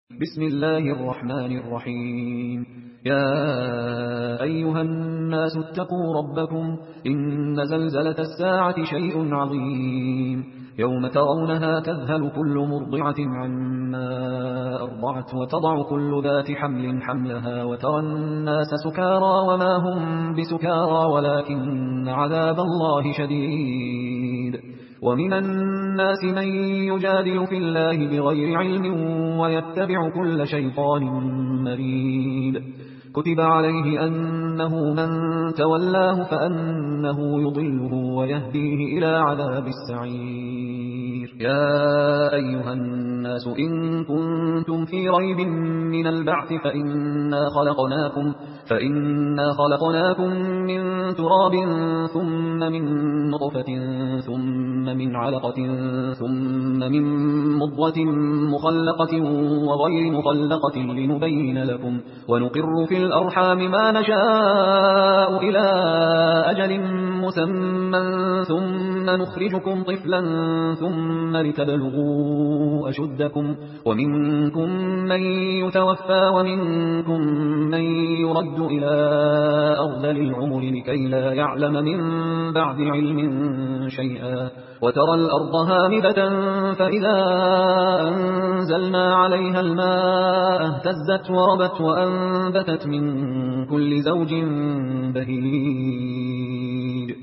بسم الله الرحمن الرحيم. يا أيها الناس اتقوا ربكم إن زلزلة الساعة شيء عظيم يوم ترونها تذهل كل مرضعة عما أرضعت وتضع كل ذات حمل حملها وترى الناس سكارى وما هم بسكارى ولكن عذاب الله شديد. ومن الناس من يجادل في الله بغير علم ويتبع كل شيطان مريد. كتب عليه أنه من تولاه فأنه يضله ويهديه إلى عذاب السعير. يا أيها الناس إن كنتم في ريب من البعث فإنا خلقناكم من تراب ثم من نطفة ثم من علقة ثم من مضغة مخلقة وغير مخلقة لنبين لكم ونقر في الأرحام ما نشاء إلى أجل مسمى ثم نخرجكم طفلا ثم لتبلغوا أشدكم ومنكم من يتوفى ومنكم من يرد إلى أرذل العمر لكي لا يعلم من بعد علم شيئا. وترى الأرض هامدة فإذا أنزلنا عليها الماء اهتزت وربت وأنبتت من كل زوج بهيج.